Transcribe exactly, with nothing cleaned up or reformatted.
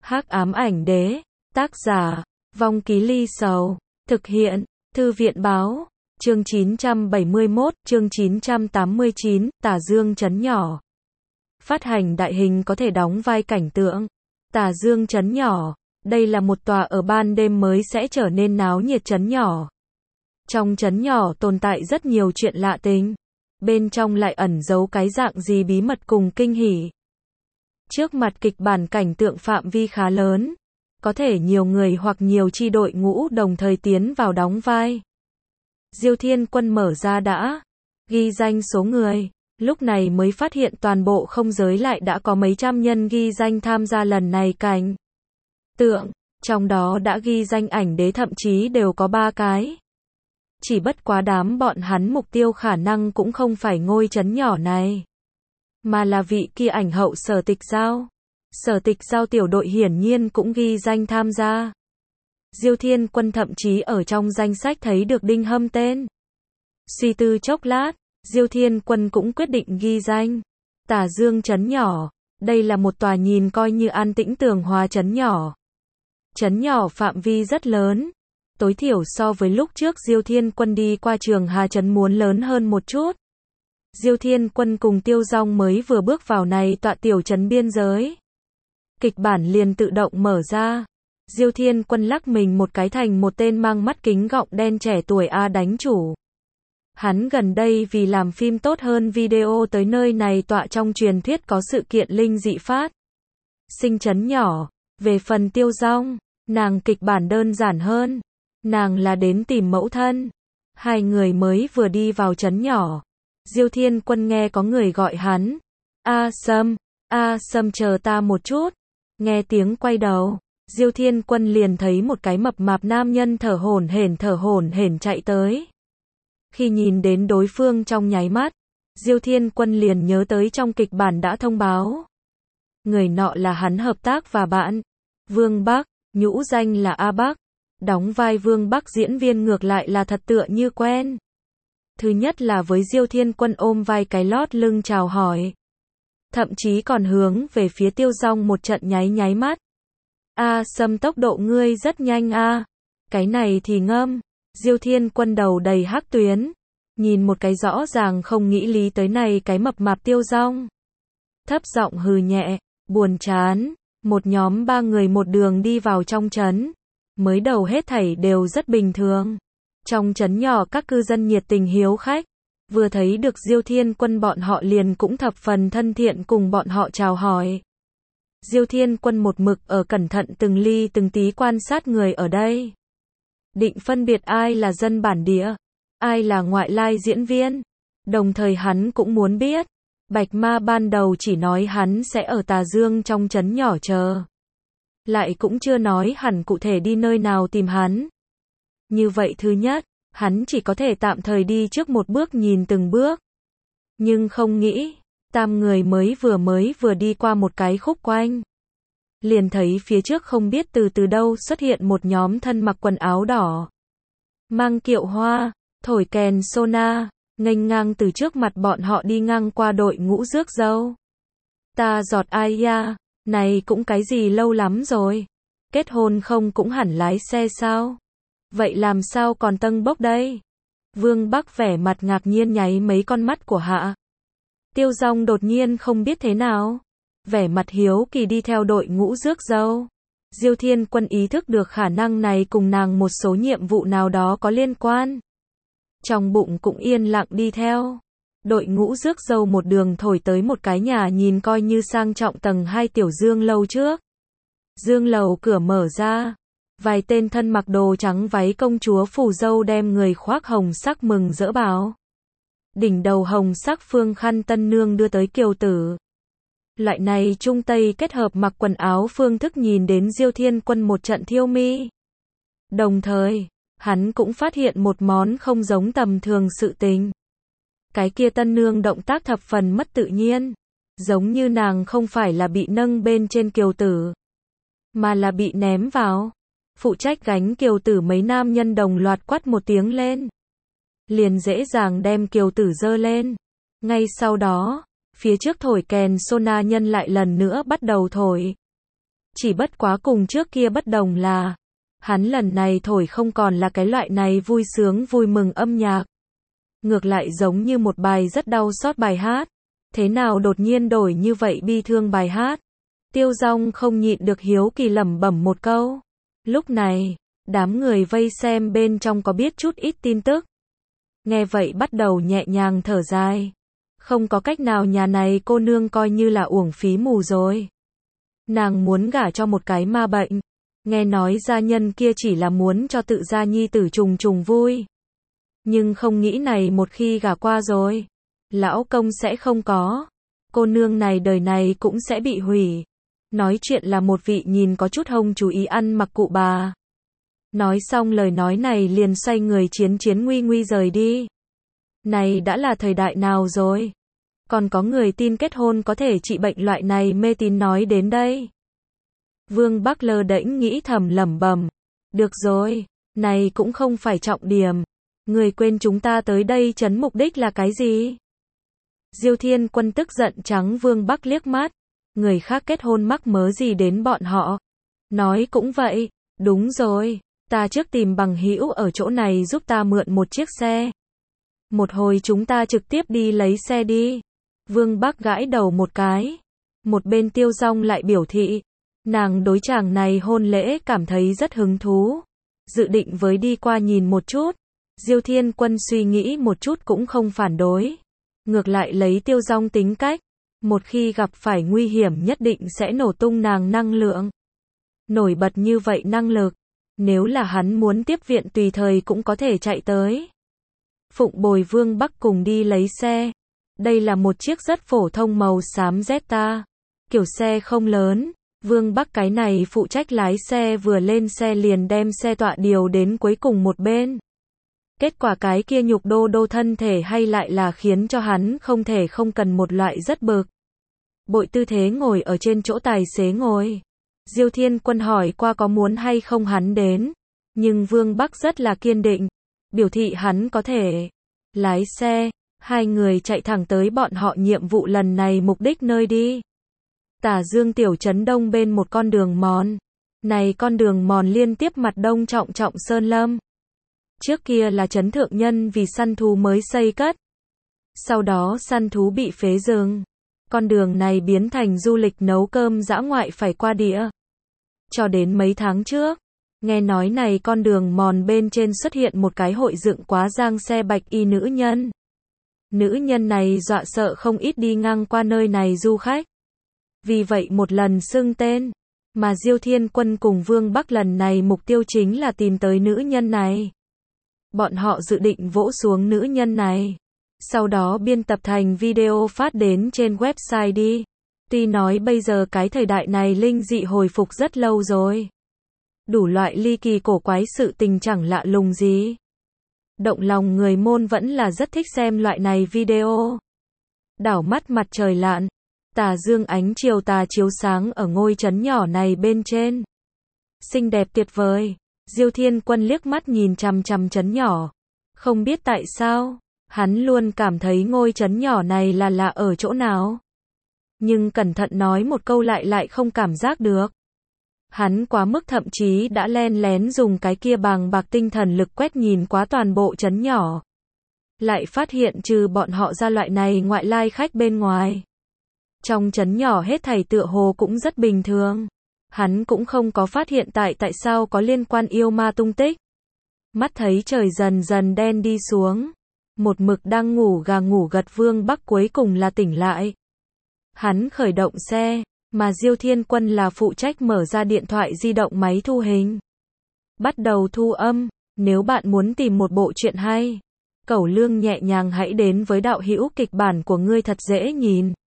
Hắc ám ảnh đế, tác giả, Vong Ký Ly Sầu, thực hiện, Thư viện báo, chương chín trăm bảy mươi mốt, chương chín trăm tám mươi chín, Tà Dương trấn nhỏ. Phát hành đại hình có thể đóng vai cảnh tượng. Tà Dương trấn nhỏ, đây là một tòa ở ban đêm mới sẽ trở nên náo nhiệt trấn nhỏ. Trong trấn nhỏ tồn tại rất nhiều chuyện lạ tình. Bên trong lại ẩn giấu cái dạng gì bí mật cùng kinh hỉ. Trước mặt kịch bản cảnh tượng phạm vi khá lớn. Có thể nhiều người hoặc nhiều chi đội ngũ đồng thời tiến vào đóng vai. Diêu Thiên Quân mở ra đã. Ghi danh số người. Lúc này mới phát hiện toàn bộ không giới lại đã có mấy trăm nhân ghi danh tham gia lần này cảnh tượng. Trong đó đã ghi danh ảnh đế thậm chí đều có ba cái. Chỉ bất quá đám bọn hắn mục tiêu khả năng cũng không phải ngôi trấn nhỏ này. Mà là vị kia ảnh hậu Sở Tịch Giao. Sở Tịch Giao tiểu đội hiển nhiên cũng ghi danh tham gia. Diêu Thiên Quân thậm chí ở trong danh sách thấy được Đinh Hâm tên. Suy tư chốc lát, Diêu Thiên Quân cũng quyết định ghi danh. Tà Dương trấn nhỏ, đây là một tòa nhìn coi như an tĩnh tường hòa trấn nhỏ. Trấn nhỏ phạm vi rất lớn. Tối thiểu so với lúc trước Diêu Thiên Quân đi qua Trường Hà trấn muốn lớn hơn một chút. Diêu Thiên Quân cùng Tiêu Dong mới vừa bước vào này tọa tiểu trấn biên giới. Kịch bản liền tự động mở ra. Diêu Thiên Quân lắc mình một cái thành một tên mang mắt kính gọng đen trẻ tuổi A đánh chủ. Hắn gần đây vì làm phim tốt hơn video tới nơi này tọa trong truyền thuyết có sự kiện linh dị phát sinh trấn nhỏ. Về phần Tiêu Dong, nàng kịch bản đơn giản hơn. Nàng là đến tìm mẫu thân. Hai người mới vừa đi vào trấn nhỏ. Diêu Thiên Quân nghe có người gọi hắn. A Sâm, A Sâm chờ ta một chút. Nghe tiếng quay đầu, Diêu Thiên Quân liền thấy một cái mập mạp nam nhân thở hổn hển thở hổn hển chạy tới. Khi nhìn đến đối phương trong nháy mắt, Diêu Thiên Quân liền nhớ tới trong kịch bản đã thông báo. Người nọ là hắn hợp tác và bạn. Vương Bắc, nhũ danh là A Bắc. Đóng vai Vương Bắc diễn viên ngược lại là thật tựa như quen. Thứ nhất là với Diêu Thiên Quân ôm vai cái lót lưng chào hỏi. Thậm chí còn hướng về phía Tiêu Dong một trận nháy nháy mắt. A Sâm tốc độ ngươi rất nhanh a. Cái này thì ngâm. Diêu Thiên Quân đầu đầy hắc tuyến. Nhìn một cái rõ ràng không nghĩ lý tới này cái mập mạp Tiêu Dong. Thấp giọng hừ nhẹ, buồn chán. Một nhóm ba người một đường đi vào trong trấn. Mới đầu hết thảy đều rất bình thường. Trong trấn nhỏ các cư dân nhiệt tình hiếu khách. Vừa thấy được Diêu Thiên Quân bọn họ liền cũng thập phần thân thiện cùng bọn họ chào hỏi. Diêu Thiên Quân một mực ở cẩn thận từng ly từng tí quan sát người ở đây. Định phân biệt ai là dân bản địa, ai là ngoại lai diễn viên. Đồng thời hắn cũng muốn biết. Bạch Ma ban đầu chỉ nói hắn sẽ ở Tà Dương trong trấn nhỏ chờ. Lại cũng chưa nói hẳn cụ thể đi nơi nào tìm hắn. Như vậy thứ nhất, hắn chỉ có thể tạm thời đi trước một bước nhìn từng bước. Nhưng không nghĩ, tam người mới vừa mới vừa đi qua một cái khúc quanh. Liền thấy phía trước không biết từ từ đâu xuất hiện một nhóm thân mặc quần áo đỏ. Mang kiệu hoa, thổi kèn sona, nghênh ngang từ trước mặt bọn họ đi ngang qua đội ngũ rước dâu. Ta giọt ai ya, này cũng cái gì lâu lắm rồi. Kết hôn không cũng hẳn lái xe sao? Vậy làm sao còn tâng bốc đây? Vương Bắc vẻ mặt ngạc nhiên nháy mấy con mắt của hạ. Tiêu Dong đột nhiên không biết thế nào. Vẻ mặt hiếu kỳ đi theo đội ngũ rước dâu. Diêu Thiên Quân ý thức được khả năng này cùng nàng một số nhiệm vụ nào đó có liên quan. Trong bụng cũng yên lặng đi theo. Đội ngũ rước dâu một đường thổi tới một cái nhà nhìn coi như sang trọng tầng hai tiểu dương lầu trước. Dương lầu cửa mở ra. Vài tên thân mặc đồ trắng váy công chúa phù dâu đem người khoác hồng sắc mừng rỡ báo. Đỉnh đầu hồng sắc phương khăn tân nương đưa tới kiều tử. Loại này trung tây kết hợp mặc quần áo phương thức nhìn đến Diêu Thiên Quân một trận thiêu mi. Đồng thời, hắn cũng phát hiện một món không giống tầm thường sự tình. Cái kia tân nương động tác thập phần mất tự nhiên. Giống như nàng không phải là bị nâng bên trên kiều tử. Mà là bị ném vào. Phụ trách gánh kiều tử mấy nam nhân đồng loạt quát một tiếng lên. Liền dễ dàng đem kiều tử dơ lên. Ngay sau đó, phía trước thổi kèn sona nhân lại lần nữa bắt đầu thổi. Chỉ bất quá cùng trước kia bất đồng là, hắn lần này thổi không còn là cái loại này vui sướng vui mừng âm nhạc. Ngược lại giống như một bài rất đau xót bài hát. Thế nào đột nhiên đổi như vậy bi thương bài hát? Tiêu Dong không nhịn được hiếu kỳ lẩm bẩm một câu. Lúc này, đám người vây xem bên trong có biết chút ít tin tức. Nghe vậy bắt đầu nhẹ nhàng thở dài. Không có cách nào, nhà này cô nương coi như là uổng phí mù rồi. Nàng muốn gả cho một cái ma bệnh. Nghe nói gia nhân kia chỉ là muốn cho tự gia nhi tử trùng trùng vui. Nhưng không nghĩ này một khi gả qua rồi, lão công sẽ không có. Cô nương này đời này cũng sẽ bị hủy. Nói chuyện là một vị nhìn có chút hông chú ý ăn mặc cụ bà. Nói xong lời nói này liền xoay người chiến chiến nguy nguy rời đi. Này đã là thời đại nào rồi? Còn có người tin kết hôn có thể trị bệnh loại này mê tín nói đến đây. Vương Bắc lơ đễnh nghĩ thầm lẩm bẩm. Được rồi, này cũng không phải trọng điểm. Người quên chúng ta tới đây chấn mục đích là cái gì? Diêu Thiên Quân tức giận trắng Vương Bắc liếc mắt. Người khác kết hôn mắc mớ gì đến bọn họ? Nói cũng vậy, đúng rồi, ta trước tìm bằng hữu ở chỗ này giúp ta mượn một chiếc xe. Một hồi chúng ta trực tiếp đi lấy xe đi. Vương Bắc gãi đầu một cái. Một bên Tiêu Dong lại biểu thị, nàng đối chàng này hôn lễ cảm thấy rất hứng thú. Dự định với đi qua nhìn một chút. Diêu Thiên Quân suy nghĩ một chút cũng không phản đối. Ngược lại lấy Tiêu Dong tính cách. Một khi gặp phải nguy hiểm nhất định sẽ nổ tung nàng năng lượng. Nổi bật như vậy năng lực. Nếu là hắn muốn tiếp viện tùy thời cũng có thể chạy tới. Phụng bồi Vương Bắc cùng đi lấy xe. Đây là một chiếc rất phổ thông màu xám Zeta. Kiểu xe không lớn. Vương Bắc cái này phụ trách lái xe vừa lên xe liền đem xe tọa điều đến cuối cùng một bên. Kết quả cái kia nhục đô đô thân thể hay lại là khiến cho hắn không thể không cần một loại rất bực. Bội tư thế ngồi ở trên chỗ tài xế ngồi. Diêu Thiên Quân hỏi qua có muốn hay không hắn đến. Nhưng Vương Bắc rất là kiên định. Biểu thị hắn có thể lái xe. Hai người chạy thẳng tới bọn họ nhiệm vụ lần này mục đích nơi đi. Tả Dương tiểu trấn đông bên một con đường mòn. Này con đường mòn liên tiếp mặt đông trọng trọng sơn lâm. Trước kia là trấn thượng nhân vì săn thú mới xây cất. Sau đó săn thú bị phế rừng. Con đường này biến thành du lịch nấu cơm dã ngoại phải qua địa. Cho đến mấy tháng trước, nghe nói này con đường mòn bên trên xuất hiện một cái hội dựng quá giang xe bạch y nữ nhân. Nữ nhân này dọa sợ không ít đi ngang qua nơi này du khách. Vì vậy một lần xưng tên, mà Diêu Thiên Quân cùng Vương Bắc lần này mục tiêu chính là tìm tới nữ nhân này. Bọn họ dự định vỗ xuống nữ nhân này. Sau đó biên tập thành video phát đến trên website đi. Tuy nói bây giờ cái thời đại này linh dị hồi phục rất lâu rồi. Đủ loại ly kỳ cổ quái sự tình chẳng lạ lùng gì. Động lòng người môn vẫn là rất thích xem loại này video. Đảo mắt mặt trời lặn. Tà dương ánh chiều tà chiếu sáng ở ngôi trấn nhỏ này bên trên. Xinh đẹp tuyệt vời. Diêu Thiên Quân liếc mắt nhìn chằm chằm trấn nhỏ. Không biết tại sao, hắn luôn cảm thấy ngôi trấn nhỏ này là lạ ở chỗ nào. Nhưng cẩn thận nói một câu lại lại không cảm giác được. Hắn quá mức thậm chí đã len lén dùng cái kia bàng bạc tinh thần lực quét nhìn quá toàn bộ trấn nhỏ. Lại phát hiện trừ bọn họ ra loại này ngoại lai khách bên ngoài. Trong trấn nhỏ hết thảy tựa hồ cũng rất bình thường. Hắn cũng không có phát hiện tại tại sao có liên quan yêu ma tung tích. Mắt thấy trời dần dần đen đi xuống. Một mực đang ngủ gà ngủ gật Vương Bắc cuối cùng là tỉnh lại. Hắn khởi động xe, mà Diêu Thiên Quân là phụ trách mở ra điện thoại di động máy thu hình. Bắt đầu thu âm, nếu bạn muốn tìm một bộ truyện hay, Cẩu Lương nhẹ nhàng hãy đến với đạo hữu kịch bản của ngươi thật dễ nhìn.